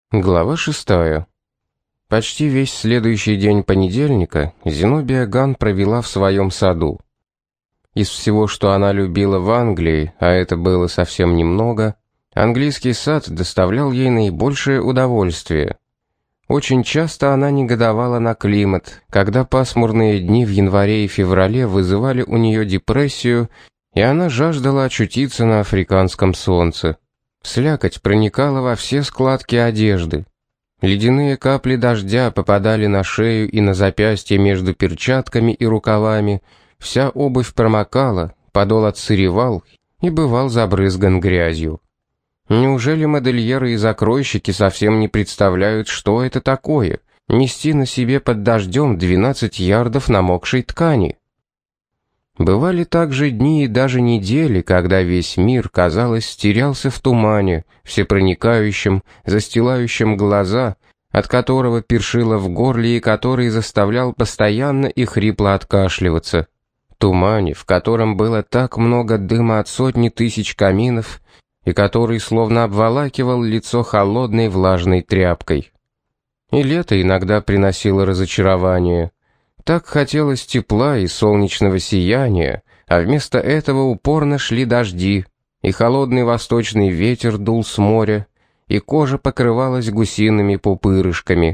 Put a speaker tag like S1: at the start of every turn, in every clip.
S1: Глава 6. Почти весь следующий день понедельника Зенобия Ган провела в своем саду. Из всего, что она любила в Англии, а это было совсем немного, английский сад доставлял ей наибольшее удовольствие. Очень часто она негодовала на климат, когда пасмурные дни в январе и феврале вызывали у нее депрессию, и она жаждала очутиться на африканском солнце. Слякоть проникала во все складки одежды. Ледяные капли дождя попадали на шею и на запястье между перчатками и рукавами, вся обувь промокала, подол отсыревал и бывал забрызган грязью. Неужели модельеры и закройщики совсем не представляют, что это такое — нести на себе под дождем 12 ярдов намокшей ткани? Бывали также дни и даже недели, когда весь мир, казалось, терялся в тумане, всепроникающем, застилающем глаза, от которого першило в горле и который заставлял постоянно и хрипло откашливаться. Тумане, в котором было так много дыма от сотни тысяч каминов, и который словно обволакивал лицо холодной влажной тряпкой. И лето иногда приносило разочарование. Так хотелось тепла и солнечного сияния, а вместо этого упорно шли дожди, и холодный восточный ветер дул с моря, и кожа покрывалась гусиными пупырышками.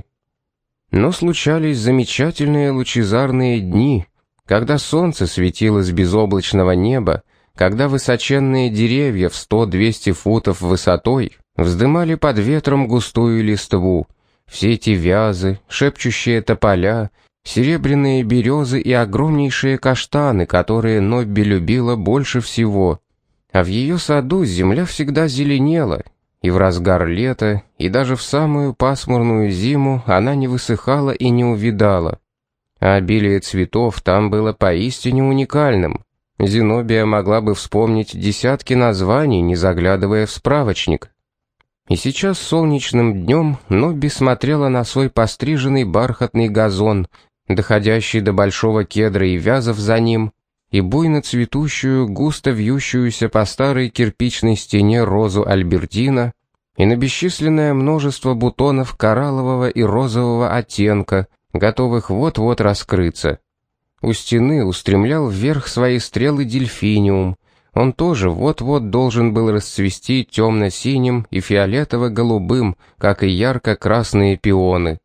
S1: Но случались замечательные лучезарные дни, когда солнце светило с безоблачного неба, когда высоченные деревья в 100-200 футов высотой вздымали под ветром густую листву, все эти вязы, шепчущие тополя, серебряные березы и огромнейшие каштаны, которые Нобби любила больше всего. А в ее саду земля всегда зеленела, и в разгар лета, и даже в самую пасмурную зиму она не высыхала и не увядала. А обилие цветов там было поистине уникальным. Зенобия могла бы вспомнить десятки названий, не заглядывая в справочник. И сейчас солнечным днем Нобби смотрела на свой постриженный бархатный газон, доходящий до большого кедра и вязов за ним, и буйно цветущую, густо вьющуюся по старой кирпичной стене розу Альбертина, и на бесчисленное множество бутонов кораллового и розового оттенка, готовых вот-вот раскрыться. У стены устремлял вверх свои стрелы дельфиниум. Он тоже вот-вот должен был расцвести темно-синим и фиолетово-голубым, как и ярко-красные пионы.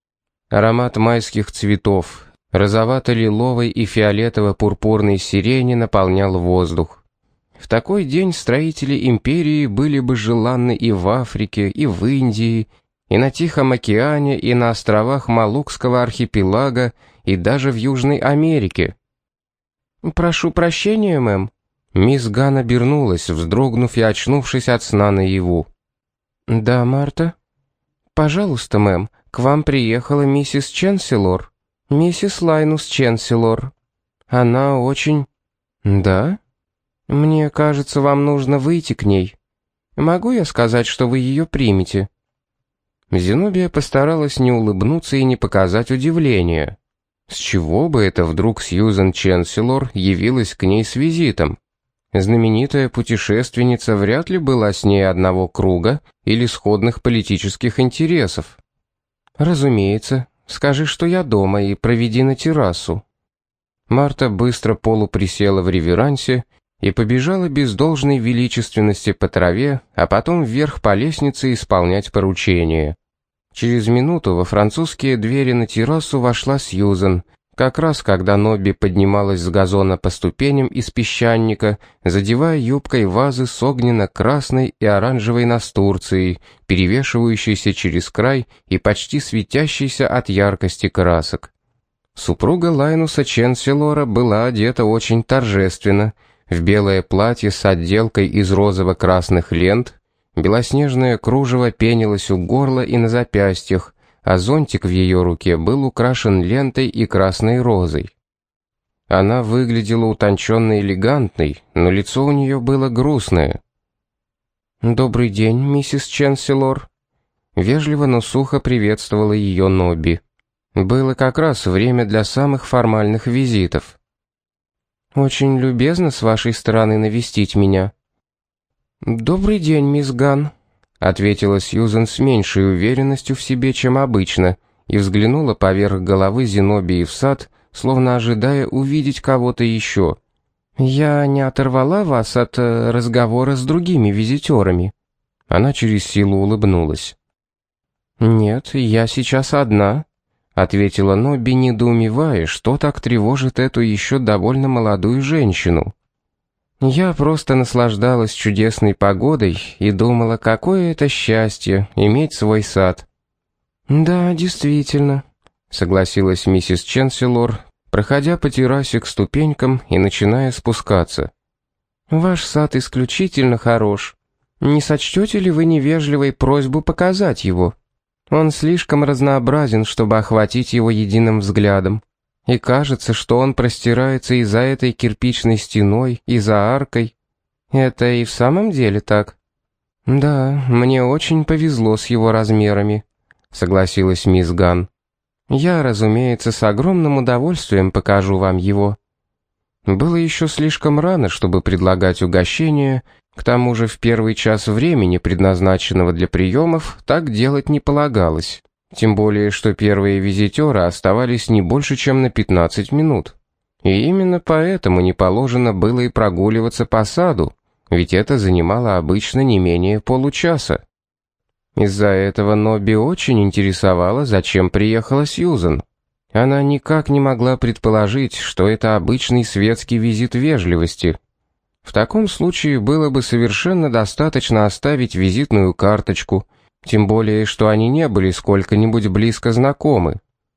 S1: Аромат майских цветов, розовато-лиловой и фиолетово-пурпурной сирени наполнял воздух. В такой день строители империи были бы желанны и в Африке, и в Индии, и на Тихом океане, и на островах Малукского архипелага, и даже в Южной Америке. «Прошу прощения, мэм». Мисс Ган обернулась, вздрогнув и очнувшись от сна наяву. «Да, Марта?» «Пожалуйста, мэм, к вам приехала миссис Ченсилор, миссис Лайнус Ченсилор. Она очень...» «Да? Мне кажется, вам нужно выйти к ней. Могу я сказать, что вы ее примете?» Зенобия постаралась не улыбнуться и не показать удивления. С чего бы это вдруг Сьюзен Ченсилор явилась к ней с визитом? Знаменитая путешественница вряд ли была с ней одного круга или сходных политических интересов. «Разумеется. Скажи, что я дома, и проведи на террасу». Марта быстро полуприсела в реверансе и побежала без должной величественности по траве, а потом вверх по лестнице исполнять поручение. Через минуту во французские двери на террасу вошла Сьюзен, как раз когда Нобби поднималась с газона по ступеням из песчаника, задевая юбкой вазы с огненно-красной и оранжевой настурцией, перевешивающейся через край и почти светящейся от яркости красок. Супруга Лайнуса Ченсилора была одета очень торжественно, в белое платье с отделкой из розово-красных лент, белоснежное кружево пенилось у горла и на запястьях, а зонтик в ее руке был украшен лентой и красной розой. Она выглядела утонченно элегантной, но лицо у нее было грустное. «Добрый день, миссис Ченсилор», — вежливо, но сухо приветствовала ее Нобби. Было как раз время для самых формальных визитов. «Очень любезно с вашей стороны навестить меня». «Добрый день, мисс Ган». ответила Сьюзен с меньшей уверенностью в себе, чем обычно, и взглянула поверх головы Зенобии в сад, словно ожидая увидеть кого-то еще. «Я не оторвала вас от разговора с другими визитерами?» Она через силу улыбнулась. «Нет, я сейчас одна», — ответила Нобби, недоумевая, что так тревожит эту еще довольно молодую женщину. «Я просто наслаждалась чудесной погодой и думала, какое это счастье иметь свой сад». «Да, действительно», — согласилась миссис Ченселор, проходя по террасе к ступенькам и начиная спускаться. «Ваш сад исключительно хорош. Не сочтете ли вы невежливой просьбу показать его? Он слишком разнообразен, чтобы охватить его единым взглядом. И кажется, что он простирается и за этой кирпичной стеной, и за аркой. Это и в самом деле так?» «Да, мне очень повезло с его размерами», — согласилась мисс Ганн. «Я, разумеется, с огромным удовольствием покажу вам его». Было еще слишком рано, чтобы предлагать угощение, к тому же в первый час времени, предназначенного для приемов, так делать не полагалось. Тем более, что первые визитеры оставались не больше, чем на 15 минут. И именно поэтому не положено было и прогуливаться по саду, ведь это занимало обычно не менее получаса. Из-за этого Нобби очень интересовало, зачем приехала Сьюзен. Она никак не могла предположить, что это обычный светский визит вежливости. В таком случае было бы совершенно достаточно оставить визитную карточку, тем более, что они не были сколько-нибудь близко знакомы.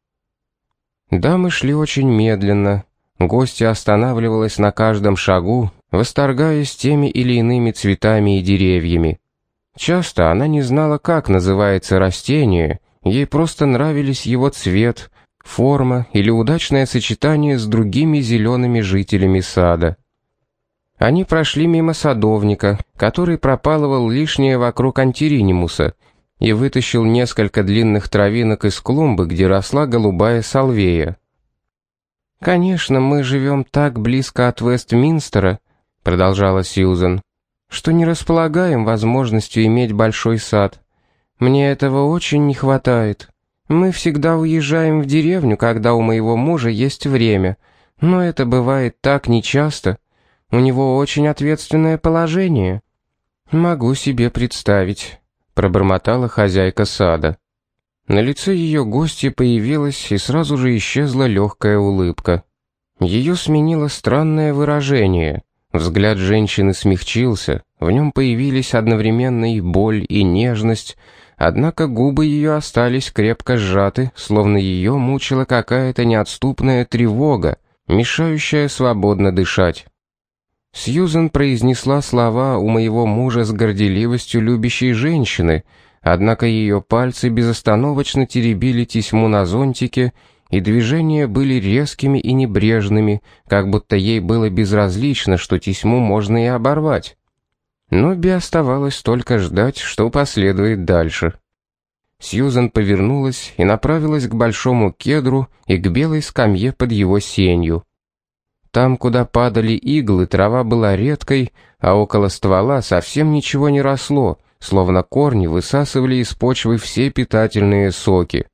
S1: Дамы шли очень медленно. Гостья останавливалась на каждом шагу, восторгаясь теми или иными цветами и деревьями. Часто она не знала, как называется растение, ей просто нравились его цвет, форма или удачное сочетание с другими зелеными жителями сада. Они прошли мимо садовника, который пропалывал лишнее вокруг антиринимуса и вытащил несколько длинных травинок из клумбы, где росла голубая салвея. «Конечно, мы живем так близко от Вестминстера», — продолжала Сьюзен, «что не располагаем возможностью иметь большой сад. Мне этого очень не хватает. Мы всегда уезжаем в деревню, когда у моего мужа есть время, но это бывает так нечасто. У него очень ответственное положение». «Могу себе представить», — пробормотала хозяйка сада. На лице ее гостья появилась и сразу же исчезла легкая улыбка. Ее сменило странное выражение. Взгляд женщины смягчился, в нем появились одновременно и боль, и нежность, однако губы ее остались крепко сжаты, словно ее мучила какая-то неотступная тревога, мешающая свободно дышать. Сьюзен произнесла слова у моего мужа с горделивостью любящей женщины, однако ее пальцы безостановочно теребили тесьму на зонтике, и движения были резкими и небрежными, как будто ей было безразлично, что тесьму можно и оборвать. Но Би оставалось только ждать, что последует дальше. Сьюзен повернулась и направилась к большому кедру и к белой скамье под его сенью. Там, куда падали иглы, трава была редкой, а около ствола совсем ничего не росло, словно корни высасывали из почвы все питательные соки.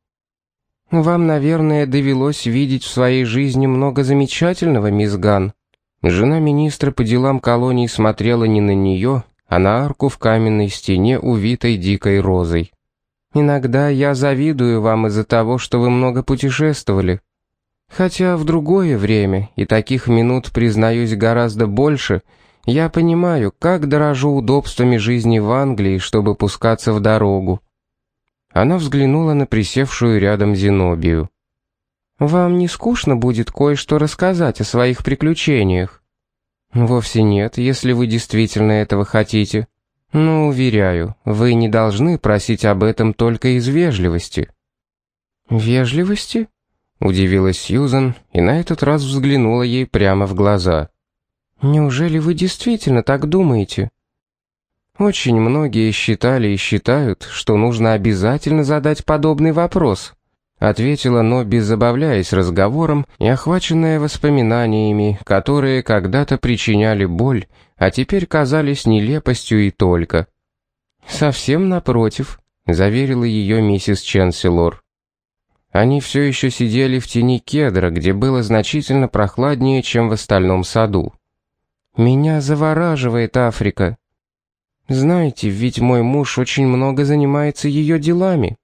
S1: «Вам, наверное, довелось видеть в своей жизни много замечательного, мисс Ганн». Жена министра по делам колоний смотрела не на нее, а на арку в каменной стене, увитой дикой розой. «Иногда я завидую вам из-за того, что вы много путешествовали. Хотя в другое время, и таких минут, признаюсь, гораздо больше, я понимаю, как дорожу удобствами жизни в Англии, чтобы пускаться в дорогу». Она взглянула на присевшую рядом Зенобию. «Вам не скучно будет кое-что рассказать о своих приключениях?» «Вовсе нет, если вы действительно этого хотите. Но, уверяю, вы не должны просить об этом только из вежливости». «Вежливости?» — удивилась Сьюзен, и на этот раз взглянула ей прямо в глаза. «Неужели вы действительно так думаете?» «Очень многие считали и считают, что нужно обязательно задать подобный вопрос», ответила Нобби, забавляясь разговором и охваченная воспоминаниями, которые когда-то причиняли боль, а теперь казались нелепостью и только. «Совсем напротив», — заверила ее миссис Ченселор. Они все еще сидели в тени кедра, где было значительно прохладнее, чем в остальном саду. «Меня завораживает Африка. Знаете, ведь мой муж очень много занимается ее делами».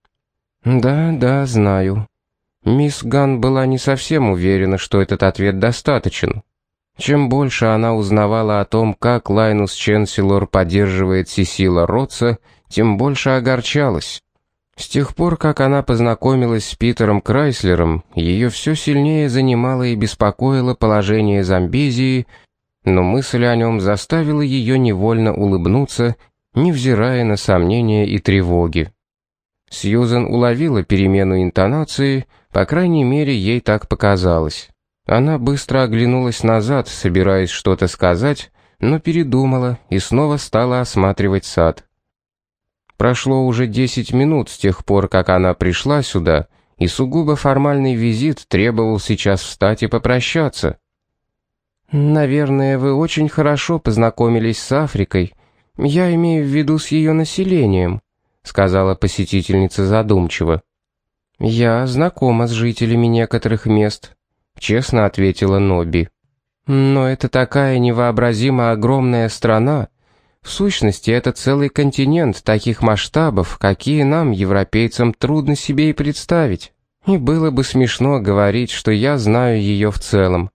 S1: «Да, знаю». Мисс Ганн была не совсем уверена, что этот ответ достаточен. Чем больше она узнавала о том, как Лайнус Ченселор поддерживает Сесила Ротса, тем больше огорчалась. С тех пор, как она познакомилась с Питером Крайслером, ее все сильнее занимало и беспокоило положение Замбезии, но мысль о нем заставила ее невольно улыбнуться, невзирая на сомнения и тревоги. Сьюзен уловила перемену интонации, по крайней мере, ей так показалось. Она быстро оглянулась назад, собираясь что-то сказать, но передумала и снова стала осматривать сад. Прошло уже 10 минут с тех пор, как она пришла сюда, и сугубо формальный визит требовал сейчас встать и попрощаться. «Наверное, вы очень хорошо познакомились с Африкой. Я имею в виду с ее населением», — сказала посетительница задумчиво. «Я знакома с жителями некоторых мест», — честно ответила Нобби. «Но это такая невообразимо огромная страна. В сущности, это целый континент таких масштабов, какие нам, европейцам, трудно себе и представить. И было бы смешно говорить, что я знаю ее в целом.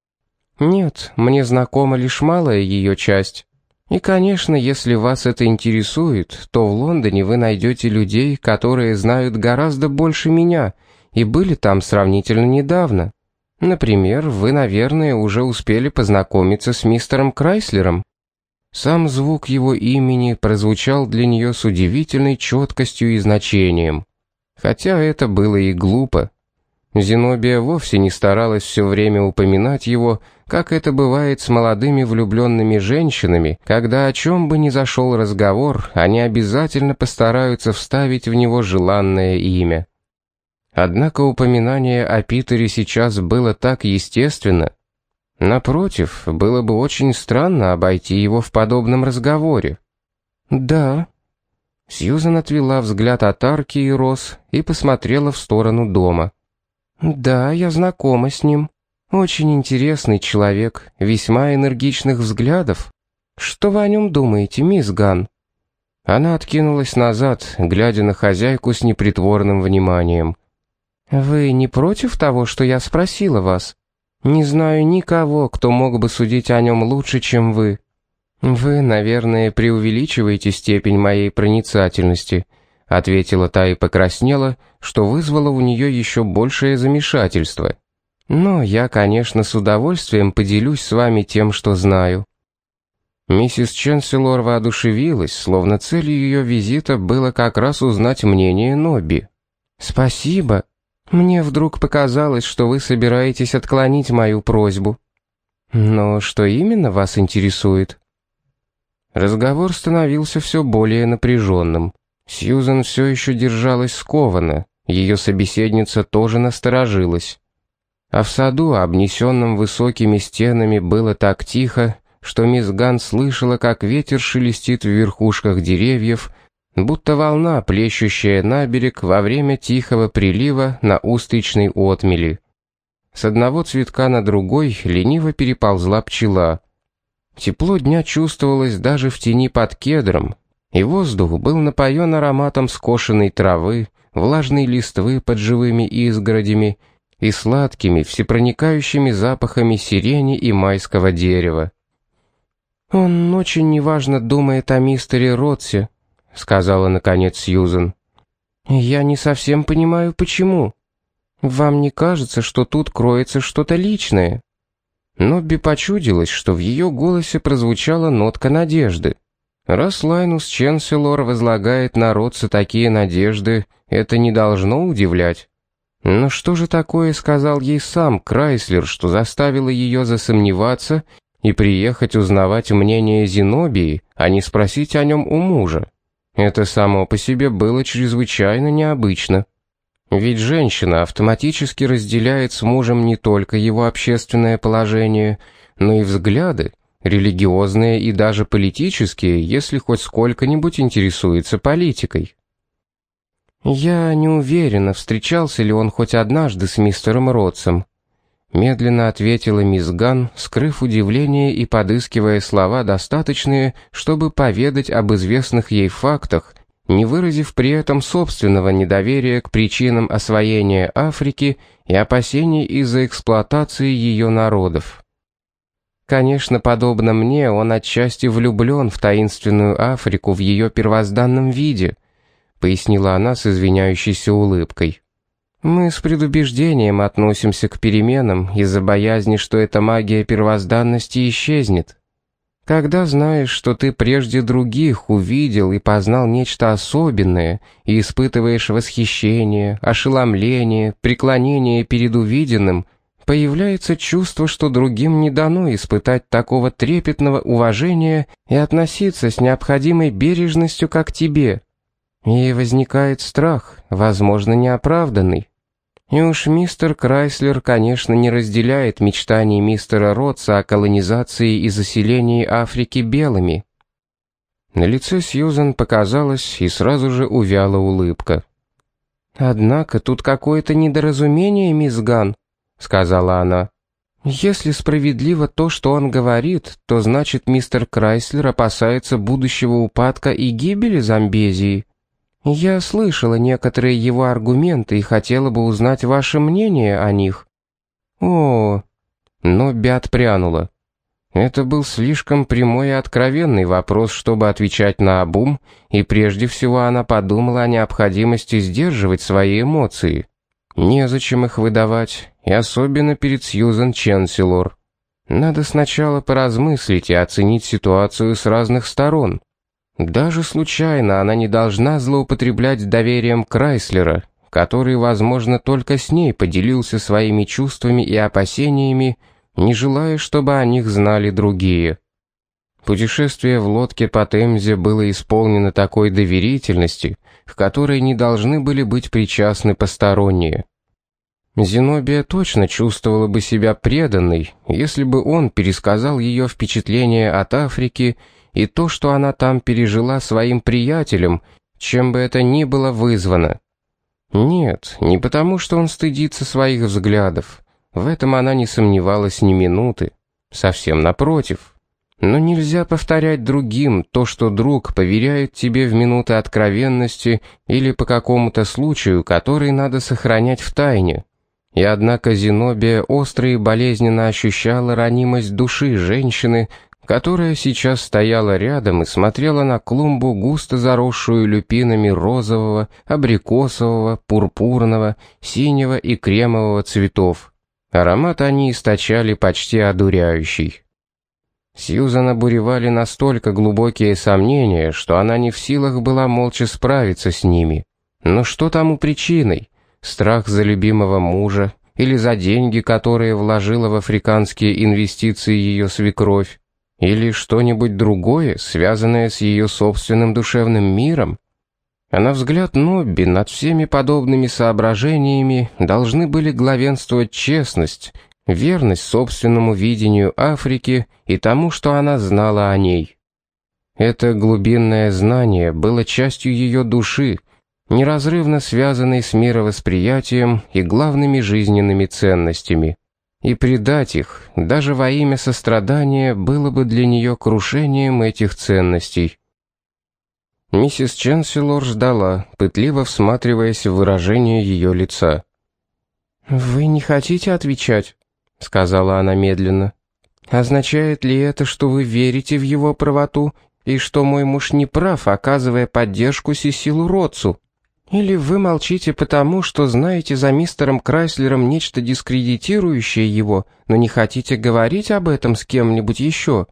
S1: Нет, мне знакома лишь малая ее часть. И, конечно, если вас это интересует, то в Лондоне вы найдете людей, которые знают гораздо больше меня и были там сравнительно недавно. Например, вы, наверное, уже успели познакомиться с мистером Крайслером». Сам звук его имени прозвучал для нее с удивительной четкостью и значением. Хотя это было и глупо. Зенобия вовсе не старалась все время упоминать его, как это бывает с молодыми влюбленными женщинами, когда о чем бы ни зашел разговор, они обязательно постараются вставить в него желанное имя. Однако упоминание о Питере сейчас было так естественно. Напротив, было бы очень странно обойти его в подобном разговоре. «Да». Сьюзен отвела взгляд от арки и роз и посмотрела в сторону дома. «Да, я знакома с ним. Очень интересный человек, весьма энергичных взглядов. Что вы о нем думаете, мисс Ганн?» Она откинулась назад, глядя на хозяйку с непритворным вниманием. «Вы не против того, что я спросила вас? Не знаю никого, кто мог бы судить о нем лучше, чем вы. Вы, наверное, преувеличиваете степень моей проницательности», — ответила та и покраснела, что вызвало у нее еще большее замешательство. «Но я, конечно, с удовольствием поделюсь с вами тем, что знаю». Миссис Ченселор воодушевилась, словно целью ее визита было как раз узнать мнение Нобби. «Спасибо. Мне вдруг показалось, что вы собираетесь отклонить мою просьбу. Но что именно вас интересует?» Разговор становился все более напряженным. Сьюзен все еще держалась скованно, ее собеседница тоже насторожилась. А в саду, обнесенном высокими стенами, было так тихо, что мисс Ганн слышала, как ветер шелестит в верхушках деревьев, будто волна, плещущая на берег во время тихого прилива на устричной отмели. С одного цветка на другой лениво переползла пчела. Тепло дня чувствовалось даже в тени под кедром, и воздух был напоен ароматом скошенной травы, влажной листвы под живыми изгородями и сладкими, всепроникающими запахами сирени и майского дерева. «Он очень неважно думает о мистере Ротсе», — сказала наконец Сьюзен. «Я не совсем понимаю, почему. Вам не кажется, что тут кроется что-то личное?» Нобби почудилось, что в ее голосе прозвучала нотка надежды. Раз Лайнус Ченселор возлагает на Ротса такие надежды, это не должно удивлять. Но что же такое сказал ей сам Крайслер, что заставило ее засомневаться и приехать узнавать мнение Зенобии, а не спросить о нем у мужа? Это само по себе было чрезвычайно необычно. Ведь женщина автоматически разделяет с мужем не только его общественное положение, но и взгляды, религиозные и даже политические, если хоть сколько-нибудь интересуется политикой. «Я не уверена, встречался ли он хоть однажды с мистером Ротсом», медленно ответила мисс Ганн, скрыв удивление и подыскивая слова, достаточные, чтобы поведать об известных ей фактах, не выразив при этом собственного недоверия к причинам освоения Африки и опасений из-за эксплуатации ее народов. Конечно, подобно мне, он отчасти влюблен в таинственную Африку в ее первозданном виде, пояснила она с извиняющейся улыбкой. Мы с предубеждением относимся к переменам из-за боязни, что эта магия первозданности исчезнет. Когда знаешь, что ты прежде других увидел и познал нечто особенное, и испытываешь восхищение, ошеломление, преклонение перед увиденным, появляется чувство, что другим не дано испытать такого трепетного уважения и относиться с необходимой бережностью, как тебе. И возникает страх, возможно, неоправданный. И уж мистер Крайслер, конечно, не разделяет мечтаний мистера Ротса о колонизации и заселении Африки белыми. На лице Сьюзен показалась и сразу же увяла улыбка. «Однако тут какое-то недоразумение, мисс Ганн», — сказала она. «Если справедливо то, что он говорит, то значит мистер Крайслер опасается будущего упадка и гибели Замбезии. Я слышала некоторые его аргументы и хотела бы узнать ваше мнение о них». «О!» Но Бят прянула. Это был слишком прямой и откровенный вопрос, чтобы отвечать наобум, и прежде всего она подумала о необходимости сдерживать свои эмоции. Незачем их выдавать, и особенно перед Сьюзен Ченсилор. Надо сначала поразмыслить и оценить ситуацию с разных сторон. Даже случайно она не должна злоупотреблять доверием Крайслера, который, возможно, только с ней поделился своими чувствами и опасениями, не желая, чтобы о них знали другие. Путешествие в лодке по Темзе было исполнено такой доверительности, к которой не должны были быть причастны посторонние. Зенобия точно чувствовала бы себя преданной, если бы он пересказал ее впечатления от Африки и то, что она там пережила своим приятелем, чем бы это ни было вызвано. Нет, не потому, что он стыдится своих взглядов. В этом она не сомневалась ни минуты. Совсем напротив. Но нельзя повторять другим то, что друг поверяет тебе в минуты откровенности или по какому-то случаю, который надо сохранять в тайне. И однако Зенобия остро и болезненно ощущала ранимость души женщины, которая сейчас стояла рядом и смотрела на клумбу, густо заросшую люпинами розового, абрикосового, пурпурного, синего и кремового цветов. Аромат они источали почти одуряющий. Сьюзан обуревали настолько глубокие сомнения, что она не в силах была молча справиться с ними. Но что тому причиной? Страх за любимого мужа или за деньги, которые вложила в африканские инвестиции ее свекровь? Или что-нибудь другое, связанное с ее собственным душевным миром? А на взгляд Нобби над всеми подобными соображениями должны были главенствовать честность, верность собственному видению Африки и тому, что она знала о ней. Это глубинное знание было частью ее души, неразрывно связанной с мировосприятием и главными жизненными ценностями. И предать их, даже во имя сострадания, было бы для нее крушением этих ценностей. Миссис Ченсилор ждала, пытливо всматриваясь в выражение ее лица. «Вы не хотите отвечать?» — сказала она медленно. «Означает ли это, что вы верите в его правоту и что мой муж не прав, оказывая поддержку Сесилу Ротсу? Или вы молчите потому, что знаете за мистером Крайслером нечто дискредитирующее его, но не хотите говорить об этом с кем-нибудь еще?»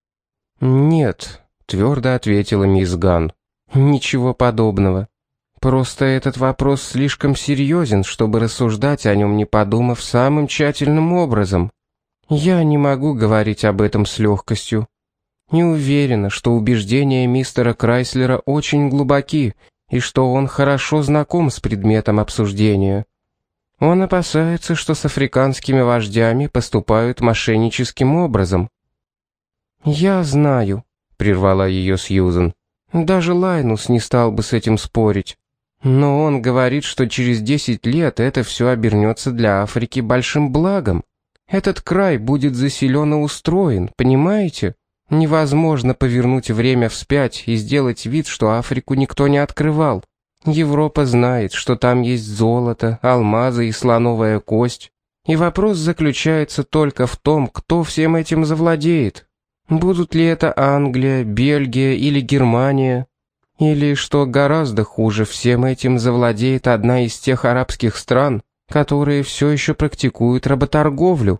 S1: «Нет», — твердо ответила мисс Ганн. «Ничего подобного. Просто этот вопрос слишком серьезен, чтобы рассуждать о нем, не подумав самым тщательным образом. Я не могу говорить об этом с легкостью. Не уверена, что убеждения мистера Крайслера очень глубоки, и что он хорошо знаком с предметом обсуждения. Он опасается, что с африканскими вождями поступают мошенническим образом. «Я знаю», — прервала ее Сьюзен. «Даже Лайнус не стал бы с этим спорить. Но он говорит, что через 10 лет это все обернется для Африки большим благом. Этот край будет заселен и устроен, понимаете? Невозможно повернуть время вспять и сделать вид, что Африку никто не открывал. Европа знает, что там есть золото, алмазы и слоновая кость. И вопрос заключается только в том, кто всем этим завладеет. Будут ли это Англия, Бельгия или Германия? Или, что гораздо хуже, всем этим завладеет одна из тех арабских стран, которые все еще практикуют работорговлю?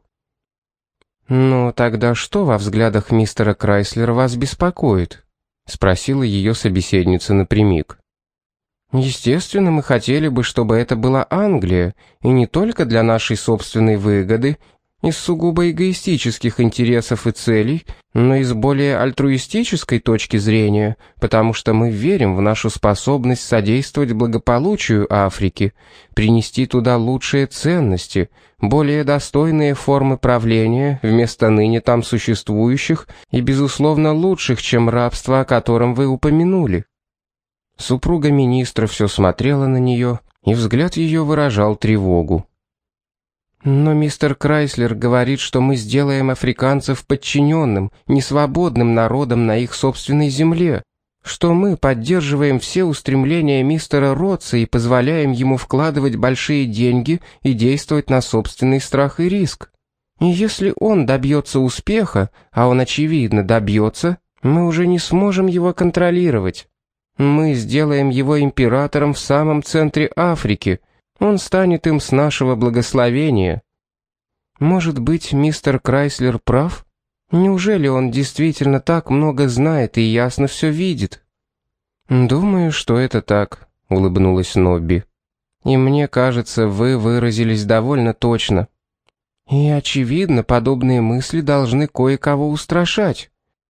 S1: «Ну, тогда что во взглядах мистера Крайслера вас беспокоит?» — спросила ее собеседница напрямик. «Естественно, мы хотели бы, чтобы это была Англия, и не только для нашей собственной выгоды, из сугубо эгоистических интересов и целей, но и с более альтруистической точки зрения, потому что мы верим в нашу способность содействовать благополучию Африки, принести туда лучшие ценности, более достойные формы правления вместо ныне там существующих и, безусловно, лучших, чем рабство, о котором вы упомянули». Супруга министра все смотрела на нее, и взгляд ее выражал тревогу. «Но мистер Крайслер говорит, что мы сделаем африканцев подчиненным, несвободным народом на их собственной земле, что мы поддерживаем все устремления мистера Ротса и позволяем ему вкладывать большие деньги и действовать на собственный страх и риск. И если он добьется успеха, а он, очевидно, добьется, мы уже не сможем его контролировать. Мы сделаем его императором в самом центре Африки. Он станет им с нашего благословения. Может быть, мистер Крайслер прав? Неужели он действительно так много знает и ясно все видит?» «Думаю, что это так», — улыбнулась Нобби. «И мне кажется, вы выразились довольно точно. И, очевидно, подобные мысли должны кое-кого устрашать.